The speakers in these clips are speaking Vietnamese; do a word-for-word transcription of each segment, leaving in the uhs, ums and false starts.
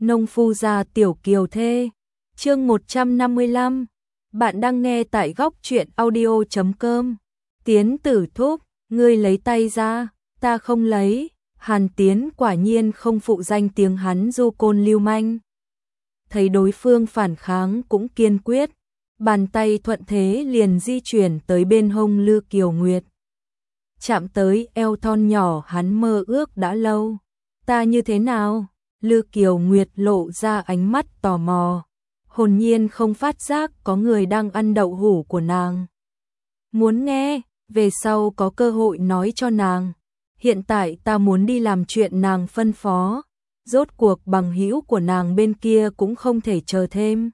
Nông phu gia tiểu kiều thê. Chương một trăm năm mươi lăm. Bạn đang nghe tại góc truyện audio chấm com. Tiến Tử thúc, ngươi lấy tay ra, ta không lấy. Hàn Tiến quả nhiên không phụ danh tiếng hắn du côn lưu manh. Thấy đối phương phản kháng cũng kiên quyết, bàn tay thuận thế liền di chuyển tới bên hông Lư Kiều Nguyệt. Chạm tới eo thon nhỏ hắn mơ ước đã lâu. Ta như thế nào? Lư Kiều Nguyệt lộ ra ánh mắt tò mò, hồn nhiên không phát giác có người đang ăn đậu hũ của nàng. Muốn nghe, về sau có cơ hội nói cho nàng. Hiện tại ta muốn đi làm chuyện nàng phân phó, rốt cuộc bằng hữu của nàng bên kia cũng không thể chờ thêm.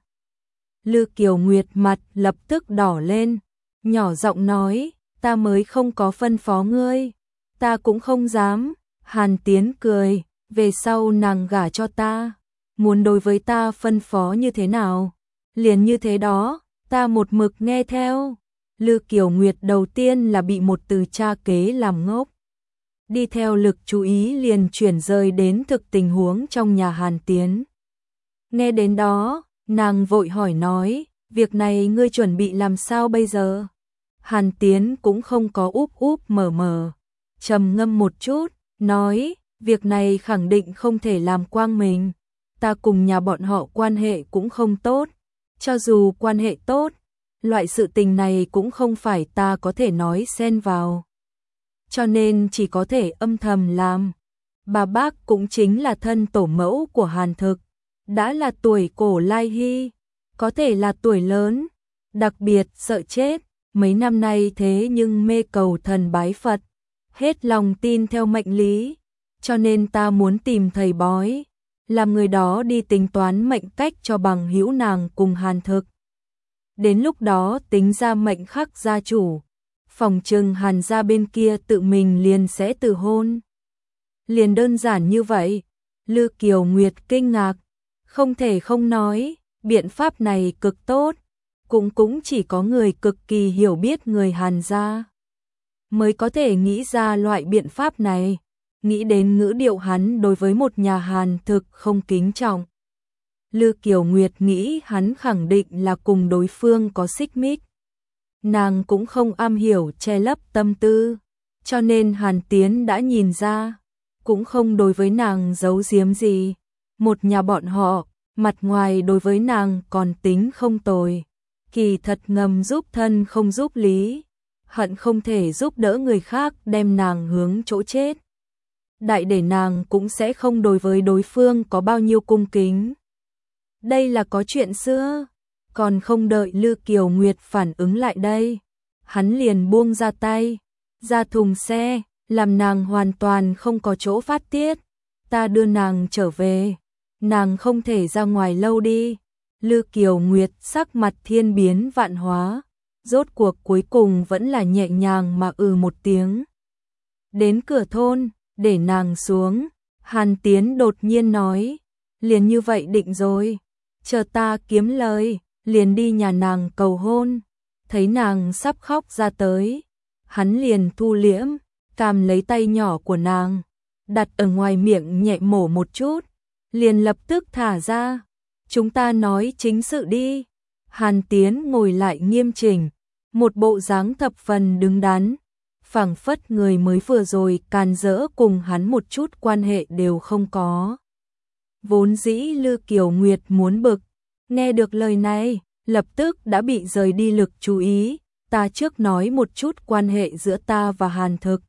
Lư Kiều Nguyệt mặt lập tức đỏ lên, nhỏ giọng nói, ta mới không có phân phó ngươi, ta cũng không dám. Hàn Tiến cười, về sau nàng gả cho ta, muốn đối với ta phân phó như thế nào, liền như thế đó, ta một mực nghe theo. Lư Kiều Nguyệt đầu tiên là bị một từ cha kế làm ngốc. Đi theo lực chú ý liền chuyển rời đến thực tình huống trong nhà Hàn Tiến. Nghe đến đó, nàng vội hỏi nói, việc này ngươi chuẩn bị làm sao bây giờ? Hàn Tiến cũng không có úp úp mở mở, trầm ngâm một chút, nói, việc này khẳng định không thể làm quang minh, ta cùng nhà bọn họ quan hệ cũng không tốt, cho dù quan hệ tốt, loại sự tình này cũng không phải ta có thể nói xen vào. Cho nên chỉ có thể âm thầm làm. Bà bác cũng chính là thân tổ mẫu của Hàn Thực, đã là tuổi cổ lai hy, có thể là tuổi lớn, đặc biệt sợ chết, mấy năm nay thế nhưng mê cầu thần bái Phật, hết lòng tin theo mệnh lý, cho nên ta muốn tìm thầy bói, làm người đó đi tính toán mệnh cách cho bằng hữu nàng cùng Hàn Thực. Đến lúc đó tính ra mệnh khắc gia chủ, phòng trừng Hàn gia bên kia tự mình liền sẽ từ hôn. Liền đơn giản như vậy. Lư Kiều Nguyệt kinh ngạc, không thể không nói, biện pháp này cực tốt, cũng cũng chỉ có người cực kỳ hiểu biết người Hàn gia mới có thể nghĩ ra loại biện pháp này. Nghĩ đến ngữ điệu hắn đối với một nhà Hàn thực không kính trọng, Lư Kiều Nguyệt nghĩ hắn khẳng định là cùng đối phương có xích mích. Nàng cũng không am hiểu che lấp tâm tư, cho nên Hàn Tiến đã nhìn ra, cũng không đối với nàng giấu giếm gì. Một nhà bọn họ, mặt ngoài đối với nàng còn tính không tồi, kỳ thật ngầm giúp thân không giúp lý, hận không thể giúp đỡ người khác đem nàng hướng chỗ chết. Đại để nàng cũng sẽ không đối với đối phương có bao nhiêu cung kính. Đây là có chuyện xưa. Còn không đợi Lư Kiều Nguyệt phản ứng lại đây, hắn liền buông ra tay, ra thùng xe, làm nàng hoàn toàn không có chỗ phát tiết. Ta đưa nàng trở về, nàng không thể ra ngoài lâu đi. Lư Kiều Nguyệt sắc mặt thiên biến vạn hóa, rốt cuộc cuối cùng vẫn là nhẹ nhàng mà ừ một tiếng. Đến cửa thôn, để nàng xuống, Hàn Tiến đột nhiên nói, liền như vậy định rồi, chờ ta kiếm lời, liền đi nhà nàng cầu hôn. Thấy nàng sắp khóc ra tới, hắn liền thu liễm, cầm lấy tay nhỏ của nàng, đặt ở ngoài miệng nhẹ mổ một chút, liền lập tức thả ra. Chúng ta nói chính sự đi. Hàn Tiến ngồi lại nghiêm chỉnh, một bộ dáng thập phần đứng đắn, phảng phất người mới vừa rồi càn rỡ cùng hắn một chút quan hệ đều không có. Vốn dĩ Lư Kiều Nguyệt muốn bực, nghe được lời này, lập tức đã bị rời đi lực chú ý. Ta trước nói một chút quan hệ giữa ta và Hàn Thực.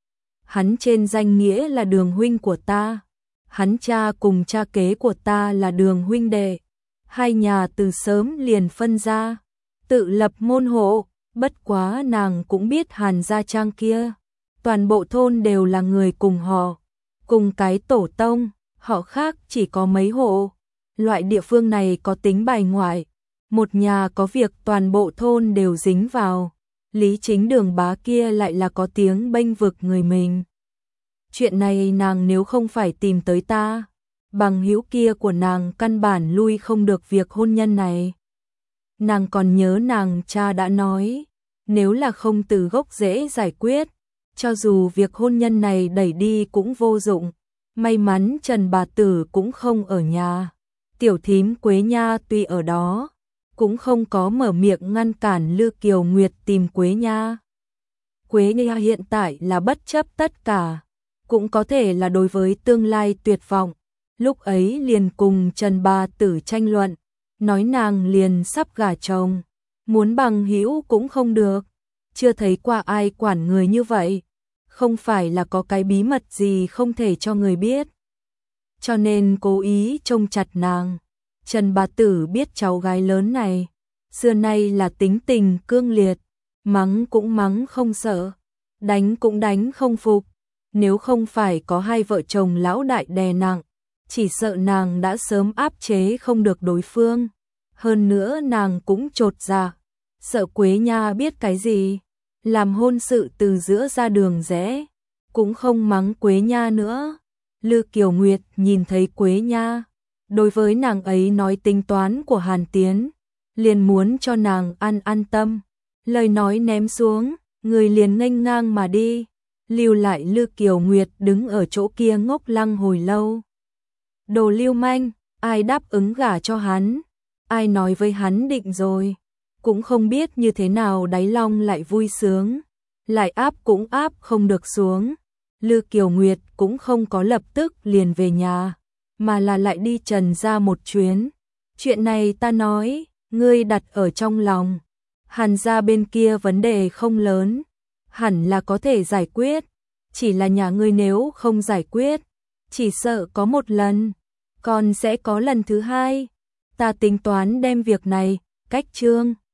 Hắn trên danh nghĩa là đường huynh của ta, hắn cha cùng cha kế của ta là đường huynh đệ, hai nhà từ sớm liền phân ra, tự lập môn hộ. Bất quá nàng cũng biết Hàn gia trang kia, toàn bộ thôn đều là người cùng họ, cùng cái tổ tông, họ khác chỉ có mấy hộ. Loại địa phương này có tính bài ngoại, một nhà có việc toàn bộ thôn đều dính vào. Lý Chính Đường bá kia lại là có tiếng bênh vực người mình. Chuyện này nàng nếu không phải tìm tới ta, bằng hữu kia của nàng căn bản lui không được việc hôn nhân này. Nàng còn nhớ nàng cha đã nói, nếu là không từ gốc rễ giải quyết, cho dù việc hôn nhân này đẩy đi cũng vô dụng. May mắn Trần bà tử cũng không ở nhà. Tiểu thím Quế Nha tuy ở đó, cũng không có mở miệng ngăn cản Lư Kiều Nguyệt tìm Quế Nha. Quế Nha hiện tại là bất chấp tất cả, cũng có thể là đối với tương lai tuyệt vọng. Lúc ấy liền cùng Trần bà tử tranh luận, nói nàng liền sắp gả chồng, muốn bằng hữu cũng không được, chưa thấy qua ai quản người như vậy, không phải là có cái bí mật gì không thể cho người biết. Cho nên cố ý trông chặt nàng. Trần bà tử biết cháu gái lớn này, xưa nay là tính tình cương liệt, mắng cũng mắng không sợ, đánh cũng đánh không phục. Nếu không phải có hai vợ chồng lão đại đè nặng, chỉ sợ nàng đã sớm áp chế không được đối phương. Hơn nữa nàng cũng chột dạ, sợ Quế Nha biết cái gì, làm hôn sự từ giữa ra đường rẽ, cũng không mắng Quế Nha nữa. Lư Kiều Nguyệt nhìn thấy Quế Nha, đối với nàng ấy nói tính toán của Hàn Tiến, liền muốn cho nàng an an tâm, lời nói ném xuống, người liền nghênh ngang mà đi, lưu lại Lư Kiều Nguyệt đứng ở chỗ kia ngốc lăng hồi lâu. Đồ lưu manh, ai đáp ứng gả cho hắn, ai nói với hắn định rồi, cũng không biết như thế nào đáy lòng lại vui sướng, lại áp cũng áp không được xuống. Lư Kiều Nguyệt cũng không có lập tức liền về nhà, mà là lại đi Trần ra một chuyến. Chuyện này ta nói, ngươi đặt ở trong lòng. Hàn gia bên kia vấn đề không lớn, hẳn là có thể giải quyết, chỉ là nhà ngươi nếu không giải quyết, chỉ sợ có một lần, còn sẽ có lần thứ hai. Ta tính toán đem việc này cách trương